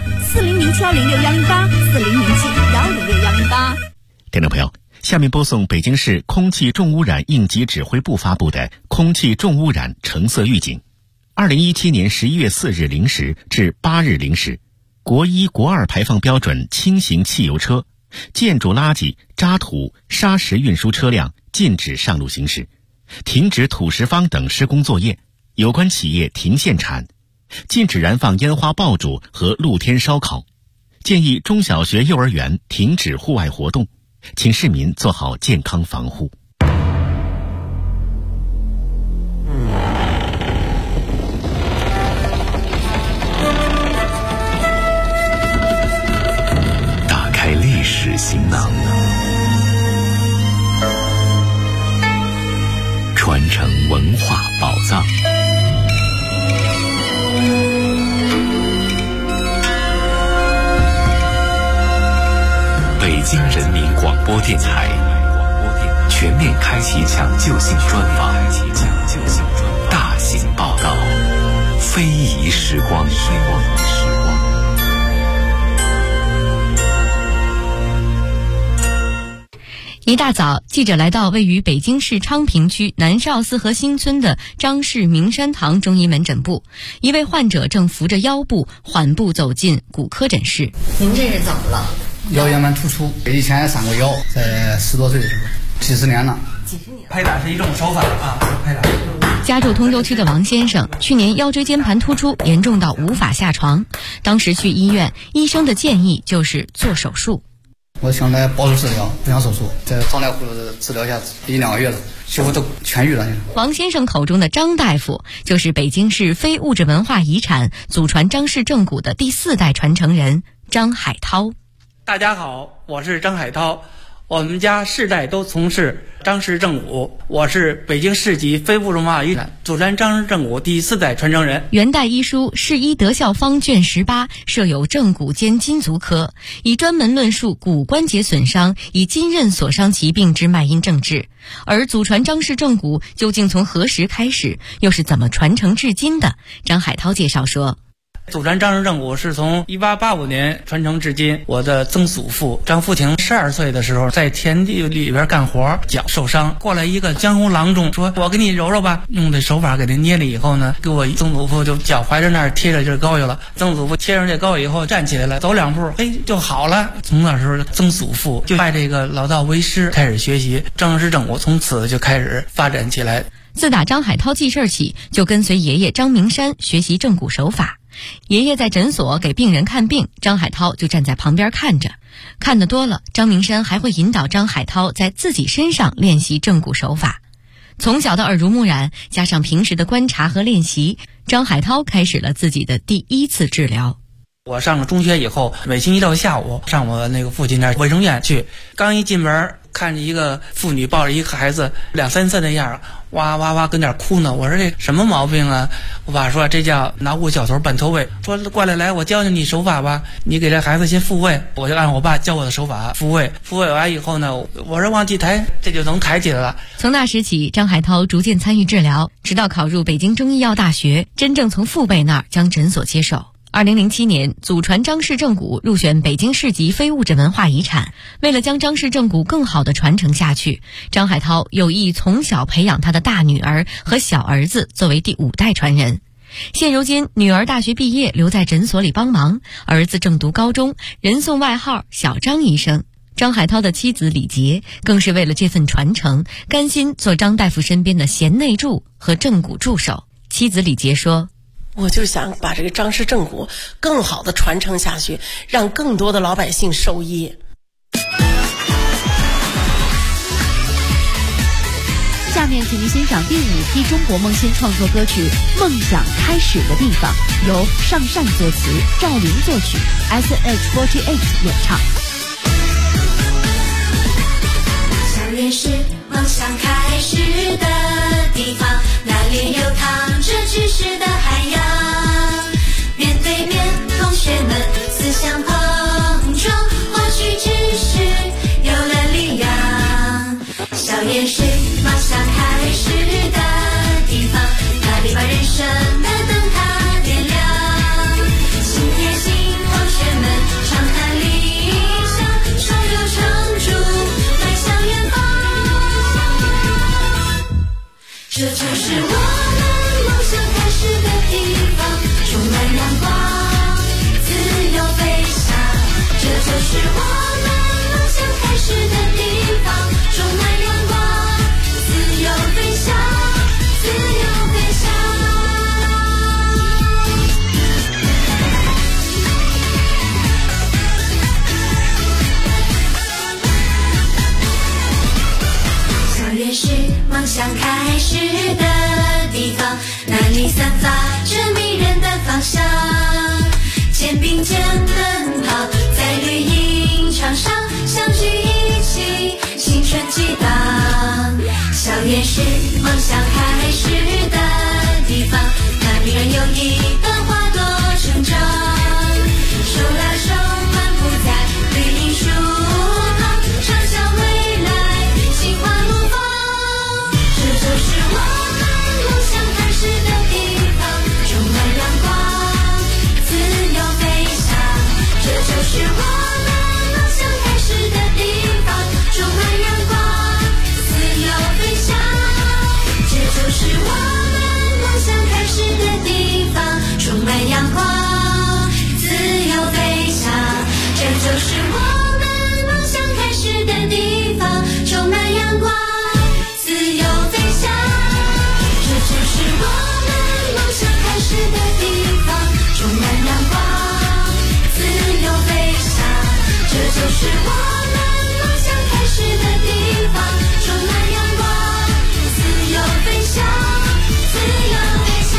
4007106108，4007106108。 听众朋友，下面播送北京市空气重污染应急指挥部发布的空气重污染橙色预警。2017年11月4日0时至8日0时，国1、国2排放标准轻型汽油车、建筑垃圾、渣土、砂石运输车辆禁止上路行驶，停止土石方等施工作业，有关企业停限产，禁止燃放烟花爆竹和露天烧烤，建议中小学、幼儿园停止户外活动，请市民做好健康防护。 打开历史行囊，传承文化宝藏。北京人民广播电台全面开启抢救性专访，大型报道，非遗时光。 一大早，记者来到位于北京市昌平区南少四河新村的张氏明山堂中医门诊部，一位患者正扶着腰部缓步走进骨科诊室。您这是怎么了？ 腰间盘突出，以前也上过腰，在10多岁的时候，几十年了。 拍打是一种手法啊，拍打。 家住通州区的王先生，去年腰椎间盘突出严重到无法下床，当时去医院，医生的建议就是做手术。 我想来保守治疗，不想手术，在张大夫治疗下1、2个月了，几乎都痊愈了。 王先生口中的张大夫，就是北京市非物质文化遗产祖传张氏正骨的第4代传承人张海涛。 大家好，我是张海涛，我们家世代都从事张氏正骨，我是北京市级非物质文化遗产祖传张氏正骨第4代传承人。 元代医书《世医德效方》卷18设有正骨兼筋足科，以专门论述骨关节损伤以筋韧所伤疾病之脉因症治。而祖传张氏正骨究竟从何时开始，又是怎么传承至今的？张海涛介绍说， 祖传张氏正骨是从1885年传承至今。我的曾祖父张福亭12岁的时候，在田地里边干活，脚受伤，过来一个江湖郎中，说我给你揉揉吧，用这手法给他捏了以后呢，给我曾祖父就脚踝着那儿贴着这膏药了。曾祖父贴上这膏药以后站起来了，走2步，就好了。从那时候曾祖父就拜这个老道为师，开始学习张氏正骨，从此就开始发展起来。 自打张海涛记事起，就跟随爷爷张明山学习正骨手法。爷爷在诊所给病人看病，张海涛就站在旁边看着。看得多了，张明山还会引导张海涛在自己身上练习正骨手法。从小的耳濡目染，加上平时的观察和练习，张海涛开始了自己的第1次治疗。 我上了中学以后，每星期六下午上我那个父亲那卫生院去，刚一进门看着一个妇女抱着一个孩子2、3岁的样，哇哇哇跟那哭呢。我说这什么毛病啊？我爸说这叫脑骨小头半脱位，说过来我教教你手法吧，你给这孩子先复位。我就按我爸教我的手法复位完以后呢，我说往起抬，这就能抬起来了。 从那时起，张海涛逐渐参与治疗，直到考入北京中医药大学，真正从父辈那儿将诊所接手。2007年，祖传张氏正骨入选北京市级非物质文化遗产。为了将张氏正骨更好地传承下去，张海涛有意从小培养他的大女儿和小儿子作为第5代传人。现如今，女儿大学毕业留在诊所里帮忙，儿子正读高中，人送外号小张医生。张海涛的妻子李杰更是为了这份传承，甘心做张大夫身边的贤内助和正骨助手。妻子李杰说， 我就想把这个张氏正骨更好的传承下去，让更多的老百姓受益。 下面请您欣赏第5批中国梦仙创作歌曲《梦想开始的地方》，由尚善作词，赵琳作曲， SH48 演唱。 校园是梦想开始的地方，那里流淌着知识的海洋，面园是梦想开始的地方，那里把人生的灯塔点亮。新贴心同学们常谈理想，手有成竹迈向远方。这就是我们梦想开始的地方，充满阳光，自由飞翔。这就是我们梦想开始的地方，充满阳光，自由飞翔，自由飞翔。校园是梦想开始的地方，那里散发着迷人的芳香。肩并肩奔跑，在绿茵场上相聚一起，青春激荡。校园是梦想开始的地方，那里人有一个花朵成长。手拉手漫步在绿荫树旁，畅想未来，心花怒放。这就是我们梦想开始的地方，充满阳光，自由飞翔。这就是我们梦想开始的地方，充满阳光，自由飞翔。这就是我们梦想开始的地方，充满阳光，自由飞翔。这就是我们梦想开始的地方，充满阳光，自由飞翔。这就是我们梦想开始的地方，充满阳光，自由飞翔。这就是我们梦想开始的地方，充满阳光，自由飞翔，自由飞翔。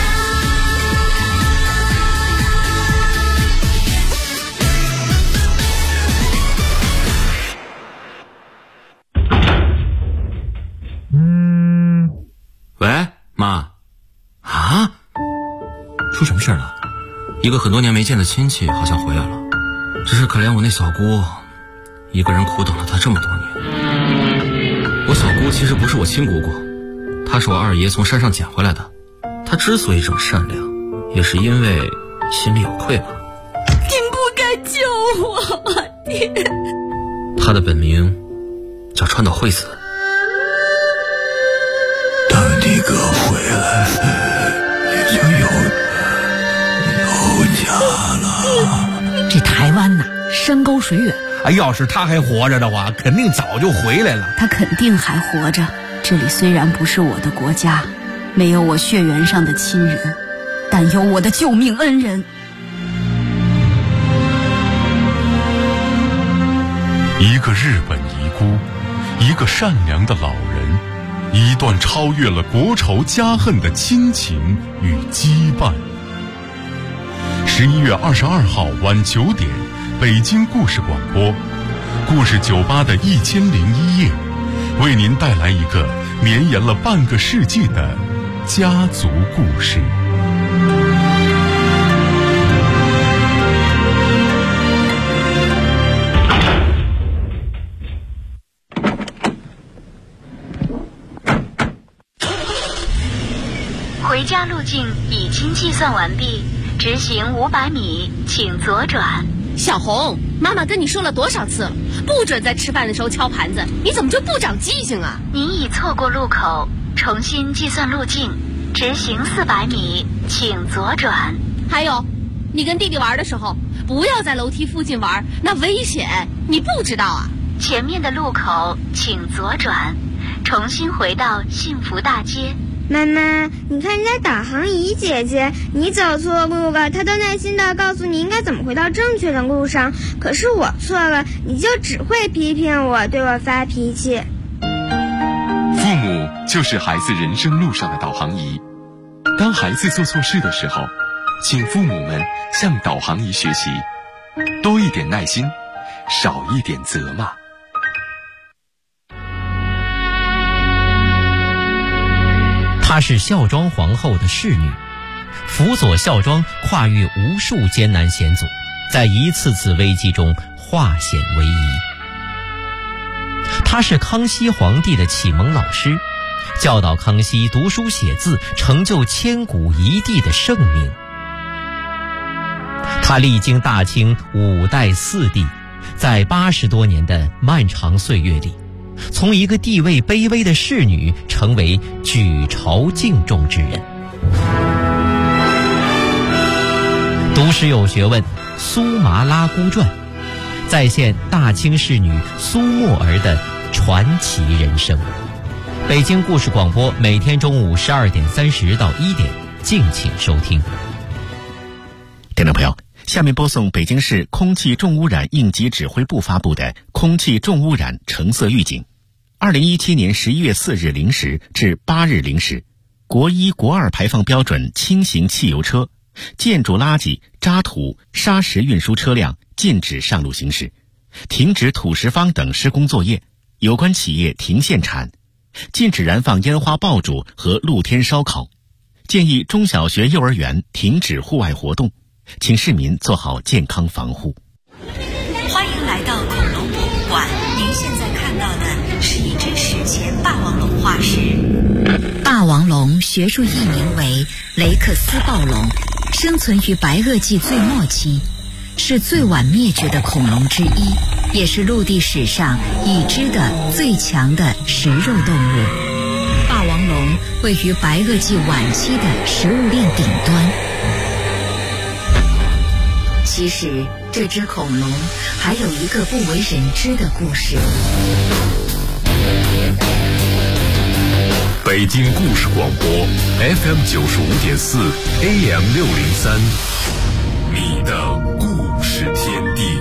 喂，妈。啊？出什么事了？一个很多年没见的亲戚好像回来了，只是可怜我那小姑，一个人苦等了她这么多年。我小姑其实不是我亲姑姑，她是我二爷从山上捡回来的。她之所以这么善良，也是因为心里有愧吧。 您不该救我，爹。 她的本名叫川岛惠子。 等你哥回来，你就有家了。 这台湾呐，山高水远。 要是他还活着的话，肯定早就回来了。 他肯定还活着。这里虽然不是我的国家，没有我血缘上的亲人，但有我的救命恩人。 一个日本遗孤，一个善良的老人，一段超越了国仇家恨的亲情与羁绊。11月22号晚9点，北京故事广播，故事酒吧的1001夜，为您带来一个绵延了半个世纪的家族故事。 回家路径已经计算完毕，直行500米，请左转。 小红，妈妈跟你说了多少次了，不准在吃饭的时候敲盘子，你怎么就不长记性啊？ 您已错过路口，重新计算路径，直行400米，请左转。 还有，你跟弟弟玩的时候，不要在楼梯附近玩，那危险，你不知道啊？ 前面的路口请左转，重新回到幸福大街。 妈妈，你看人家导航仪姐姐，你走错路了，她都耐心地告诉你应该怎么回到正确的路上。可是我错了，你就只会批评我，对我发脾气。 父母就是孩子人生路上的导航仪。当孩子做错事的时候，请父母们向导航仪学习，多一点耐心，少一点责骂。 她是孝庄皇后的侍女，辅佐孝庄跨越无数艰难险阻，在一次次危机中化险为夷。 他是康熙皇帝的启蒙老师，教导康熙读书写字，成就千古一帝的盛名。他历经大清5代4帝，在80多年的漫长岁月里，从一个地位卑微的侍女成为举朝敬重之人。读史有学问，苏麻拉姑传再现大清侍女苏沫儿的传奇人生。北京故事广播每天中午12点30到1点，敬请收听。 听众朋友，下面播送北京市空气重污染应急指挥部发布的空气重污染橙色预警。2017年11月4日0时至8日0时，国1、国2排放标准轻型汽油车、建筑垃圾、渣土、砂石运输车辆禁止上路行驶，停止土石方等施工作业，有关企业停限产，禁止燃放烟花爆竹和露天烧烤，建议中小学、幼儿园停止户外活动，请市民做好健康防护。 欢迎来到恐龙博物馆，您现在看到的是一只史前霸王龙化石。 霸王龙学术译名为雷克斯暴龙，生存于白垩纪最末期，是最晚灭绝的恐龙之一，也是陆地史上已知的最强的食肉动物。霸王龙位于白垩纪晚期的食物链顶端。其实这只恐龙还有一个不为人知的故事。 北京故事广播 FM 95.4 AM 603，你的故事天地。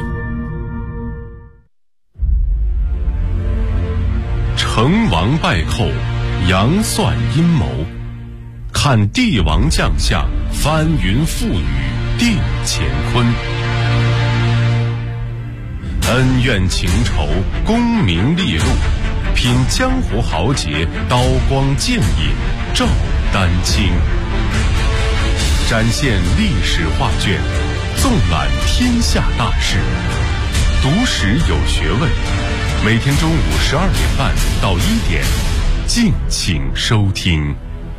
成王败寇，杨算阴谋，看帝王将相，翻云覆雨定乾坤。恩怨情仇，功名利禄，品江湖豪杰，刀光剑影照丹青。展现历史画卷，纵览天下大事，读史有学问。每天中午12点半到1点，敬请收听。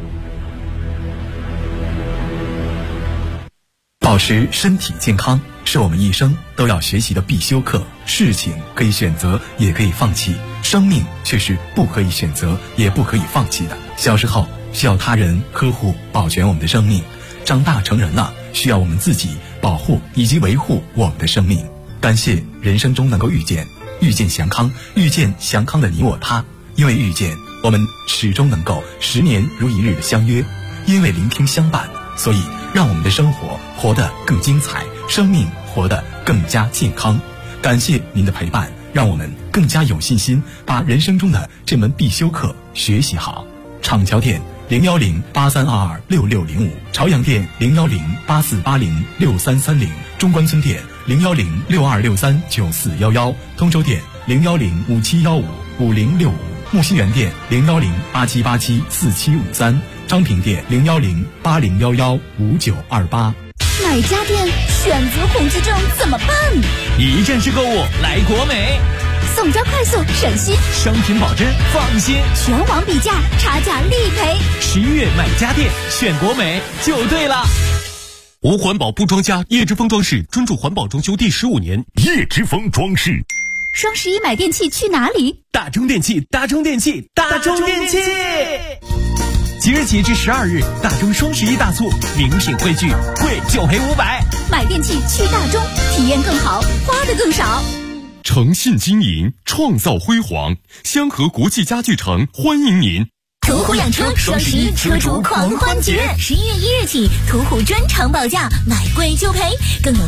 保持身体健康是我们一生都要学习的必修课。事情可以选择，也可以放弃，生命却是不可以选择，也不可以放弃的。小时候需要他人呵护保全我们的生命，长大成人了，需要我们自己保护以及维护我们的生命。感谢人生中能够遇见祥康，遇见祥康的你我他。因为遇见，我们始终能够10年如一日的相约；因为聆听相伴，所以让我们的生活活得更精彩，生命活得更加健康。感谢您的陪伴，让我们更加有信心把人生中的这门必修课学习好。厂桥店010-8322-6605，朝阳店010-8480-6330，中关村店010-6263-9411，通州店010-5715-5065，木樨园店010-8787-4753，昌平店010-8011-5928。 哪家店选择恐惧症怎么办？ 一站式购物来国美， 送交快速省心， 商品保真放心， 全网比价，差价立赔。 11月买家电选国美就对了。 无环保不装家，叶之峰装饰专注环保装修第15年。 叶之峰装饰。 双11买电器去哪里？ 大中电器，大中电器，大中电器。即日起至12日，大中双11大促，名品汇聚，贵就赔500。 买电器去大中，体验更好，花的更少。 诚信经营，创造辉煌，香河国际家具城欢迎您。 途虎养车双11车主狂欢节，11月1日起，途虎专场保价，买贵就赔，更有